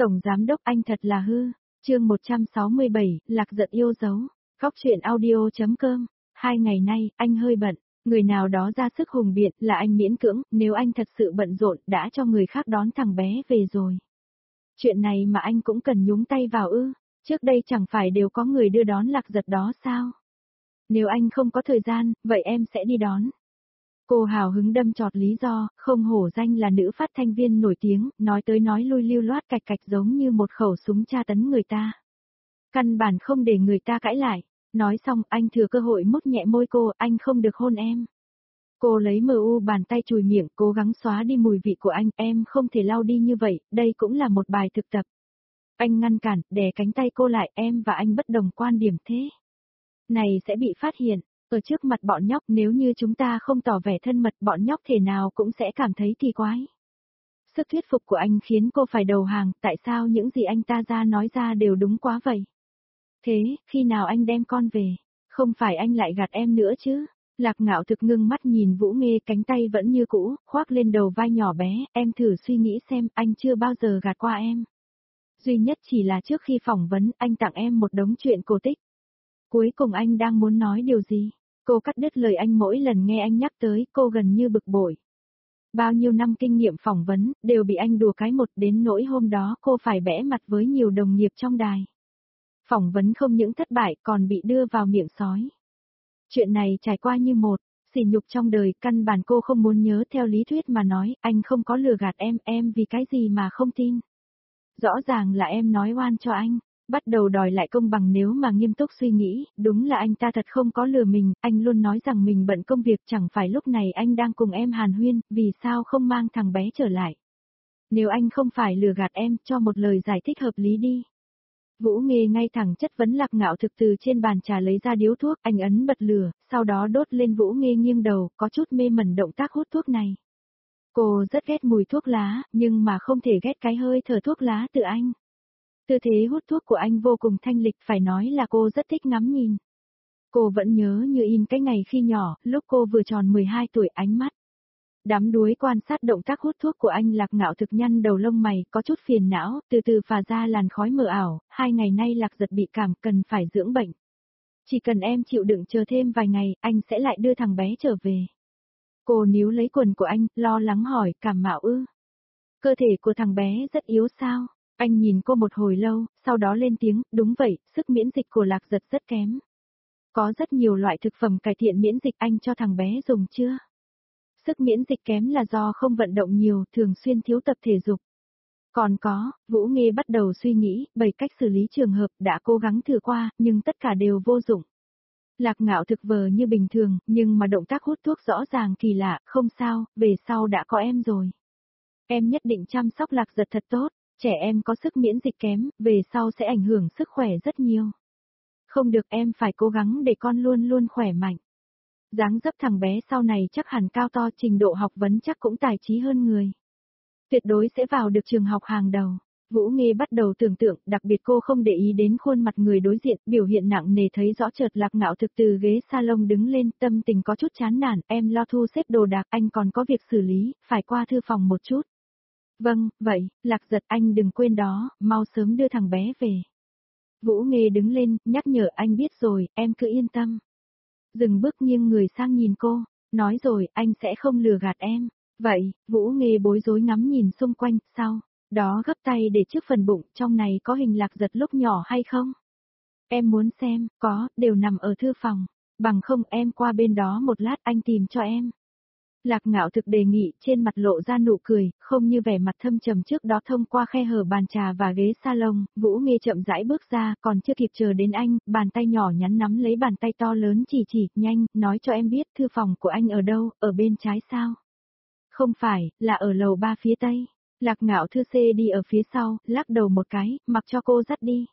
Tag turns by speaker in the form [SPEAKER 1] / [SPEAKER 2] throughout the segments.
[SPEAKER 1] Tổng giám đốc anh thật là hư. Chương 167, Lạc Giật yêu dấu. Góc truyện audio.com. 2 ngày nay, anh hơi bận. Người nào đó ra sức hùng biện là anh miễn cưỡng, nếu anh thật sự bận rộn đã cho người khác đón thằng bé về rồi. Chuyện này mà anh cũng cần nhúng tay vào ư? Trước đây chẳng phải đều có người đưa đón Lạc Giật đó sao? Nếu anh không có thời gian, vậy em sẽ đi đón. Cô hào hứng đâm chọt lý do, không hổ danh là nữ phát thanh viên nổi tiếng, nói tới nói lui lưu loát cạch cạch giống như một khẩu súng tra tấn người ta. Căn bản không để người ta cãi lại. Nói xong, anh thừa cơ hội mút nhẹ môi cô, anh không được hôn em. Cô lấy bàn tay chùi miệng, cố gắng xóa đi mùi vị của anh, em không thể lau đi như vậy, đây cũng là một bài thực tập. Anh ngăn cản, đè cánh tay cô lại, em và anh bất đồng quan điểm thế. Này sẽ bị phát hiện, ở trước mặt bọn nhóc nếu như chúng ta không tỏ vẻ thân mật bọn nhóc thể nào cũng sẽ cảm thấy kỳ quái. Sức thuyết phục của anh khiến cô phải đầu hàng, tại sao những gì anh ta ra nói ra đều đúng quá vậy? Thế, khi nào anh đem con về? Không phải anh lại gạt em nữa chứ? Lạc Ngạo thực ngưng mắt nhìn Vũ Nghê, cánh tay vẫn như cũ, khoác lên đầu vai nhỏ bé, em thử suy nghĩ xem, anh chưa bao giờ gạt qua em. Duy nhất chỉ là trước khi phỏng vấn, anh tặng em một đống chuyện cổ tích. Cuối cùng anh đang muốn nói điều gì? Cô cắt đứt lời anh mỗi lần nghe anh nhắc tới, cô gần như bực bội. Bao nhiêu năm kinh nghiệm phỏng vấn, đều bị anh đùa cái một, đến nỗi hôm đó cô phải bẽ mặt với nhiều đồng nghiệp trong đài. Phỏng vấn không những thất bại còn bị đưa vào miệng sói. Chuyện này trải qua như một sỉ nhục trong đời, căn bản cô không muốn nhớ. Theo lý thuyết mà nói, anh không có lừa gạt em vì cái gì mà không tin. Rõ ràng là em nói oan cho anh, bắt đầu đòi lại công bằng. Nếu mà nghiêm túc suy nghĩ, đúng là anh ta thật không có lừa mình, anh luôn nói rằng mình bận công việc, chẳng phải lúc này anh đang cùng em hàn huyên, vì sao không mang thằng bé trở lại. Nếu anh không phải lừa gạt em, cho một lời giải thích hợp lý đi. Vũ Nghê ngay thẳng chất vấn Lạc Ngạo thực, từ trên bàn trà lấy ra điếu thuốc, anh ấn bật lửa, sau đó đốt lên. Vũ Nghê nghiêng đầu, có chút mê mẩn động tác hút thuốc này. Cô rất ghét mùi thuốc lá, nhưng mà không thể ghét cái hơi thở thuốc lá từ anh. Tư thế hút thuốc của anh vô cùng thanh lịch, phải nói là cô rất thích ngắm nhìn. Cô vẫn nhớ như in cái ngày khi nhỏ, lúc cô vừa tròn 12 tuổi, ánh mắt đắm đuối quan sát động tác hút thuốc của anh. Lạc Ngạo thực nhăn đầu lông mày, có chút phiền não, từ từ phà ra làn khói mờ ảo. 2 ngày nay Lạc Giật bị cảm, cần phải dưỡng bệnh. Chỉ cần em chịu đựng chờ thêm vài ngày, anh sẽ lại đưa thằng bé trở về. Cô níu lấy quần của anh, lo lắng hỏi, cảm mạo ư? Cơ thể của thằng bé rất yếu sao? Anh nhìn cô một hồi lâu, sau đó lên tiếng, đúng vậy, sức miễn dịch của Lạc Giật rất kém. Có rất nhiều loại thực phẩm cải thiện miễn dịch, anh cho thằng bé dùng chưa? Sức miễn dịch kém là do không vận động nhiều, thường xuyên thiếu tập thể dục. Còn có, Vũ Nghê bắt đầu suy nghĩ, 7 cách xử lý trường hợp, đã cố gắng thử qua, nhưng tất cả đều vô dụng. Lạc Ngạo thực vờ như bình thường, nhưng mà động tác hút thuốc rõ ràng kỳ lạ, không sao, về sau đã có em rồi. Em nhất định chăm sóc Lạc Giật thật tốt, trẻ em có sức miễn dịch kém, về sau sẽ ảnh hưởng sức khỏe rất nhiều. Không được, em phải cố gắng để con luôn luôn khỏe mạnh. Dáng dấp thằng bé sau này chắc hẳn cao to, trình độ học vấn chắc cũng tài trí hơn người. Tuyệt đối sẽ vào được trường học hàng đầu. Vũ Nghê bắt đầu tưởng tượng, đặc biệt cô không để ý đến khuôn mặt người đối diện, biểu hiện nặng nề. Thấy rõ chợt Lạc Ngạo thực từ ghế salon đứng lên, tâm tình có chút chán nản, em lo thu xếp đồ đạc, anh còn có việc xử lý, phải qua thư phòng một chút. Vâng, vậy, Lạc Giật anh đừng quên đó, mau sớm đưa thằng bé về. Vũ Nghê đứng lên, nhắc nhở, anh biết rồi, em cứ yên tâm. Dừng bước nghiêng người sang nhìn cô, nói rồi, anh sẽ không lừa gạt em. Vậy, Vũ Nghê bối rối ngắm nhìn xung quanh, sau đó gấp tay để trước phần bụng, trong này có hình Lạc Giật lúc nhỏ hay không? Em muốn xem, có, đều nằm ở thư phòng, bằng không em qua bên đó một lát anh tìm cho em. Lạc Ngạo thực đề nghị, trên mặt lộ ra nụ cười, không như vẻ mặt thâm trầm trước đó. Thông qua khe hở bàn trà và ghế salon, Vũ Nghê chậm rãi bước ra, còn chưa kịp chờ đến anh, bàn tay nhỏ nhắn nắm lấy bàn tay to lớn chỉ, nhanh, nói cho em biết thư phòng của anh ở đâu, ở bên trái sao? Không phải, là ở lầu 3 phía tây. Lạc Ngạo thư xê đi ở phía sau, lắc đầu một cái, mặc cho cô dắt đi.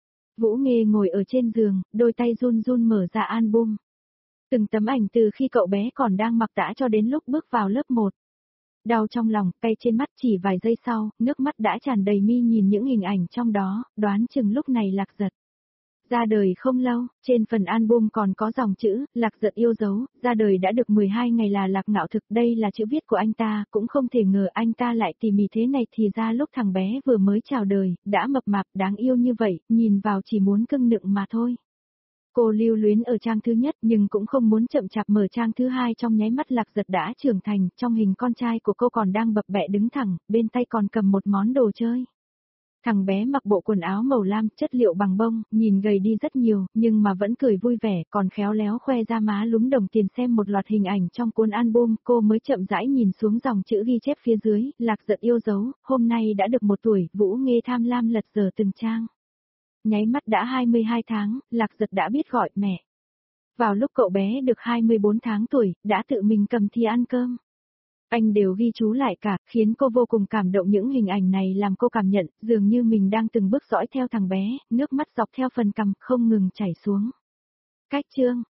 [SPEAKER 1] Vũ Nghê ngồi ở trên giường, đôi tay run run mở ra album. Từng tấm ảnh từ khi cậu bé còn đang mặc tã cho đến lúc bước vào lớp 1. Đau trong lòng, cay trên mắt, chỉ vài giây sau, nước mắt đã tràn đầy mi nhìn những hình ảnh trong đó, đoán chừng lúc này Lạc Giật Ra đời không lâu, trên phần album còn có dòng chữ, Lạc Giật yêu dấu, ra đời đã được 12 ngày là Lạc Ngạo Thực, đây là chữ viết của anh ta, cũng không thể ngờ anh ta lại tỉ mỉ thế này, thì ra lúc thằng bé vừa mới chào đời, đã mập mạp đáng yêu như vậy, nhìn vào chỉ muốn cưng nựng mà thôi. Cô lưu luyến ở trang thứ nhất nhưng cũng không muốn chậm chạp mở trang thứ hai, trong nháy mắt Lạc Giật đã trưởng thành, trong hình con trai của cô còn đang bập bẹ đứng thẳng, bên tay còn cầm một món đồ chơi. Thằng bé mặc bộ quần áo màu lam, chất liệu bằng bông, nhìn gầy đi rất nhiều, nhưng mà vẫn cười vui vẻ, còn khéo léo khoe ra má lúm đồng tiền xem một loạt hình ảnh trong cuốn album. Cô mới chậm rãi nhìn xuống dòng chữ ghi chép phía dưới, Lạc Giật yêu dấu, hôm nay đã được 1 tuổi, Vũ Nghê tham lam lật dở từng trang. Nháy mắt đã 22 tháng, Lạc Giật đã biết gọi mẹ. Vào lúc cậu bé được 24 tháng tuổi, đã tự mình cầm thìa ăn cơm. Anh đều ghi chú lại cả, khiến cô vô cùng cảm động. Những hình ảnh này làm cô cảm nhận, dường như mình đang từng bước dõi theo thằng bé, nước mắt dọc theo phần cằm không ngừng chảy xuống. Cách chương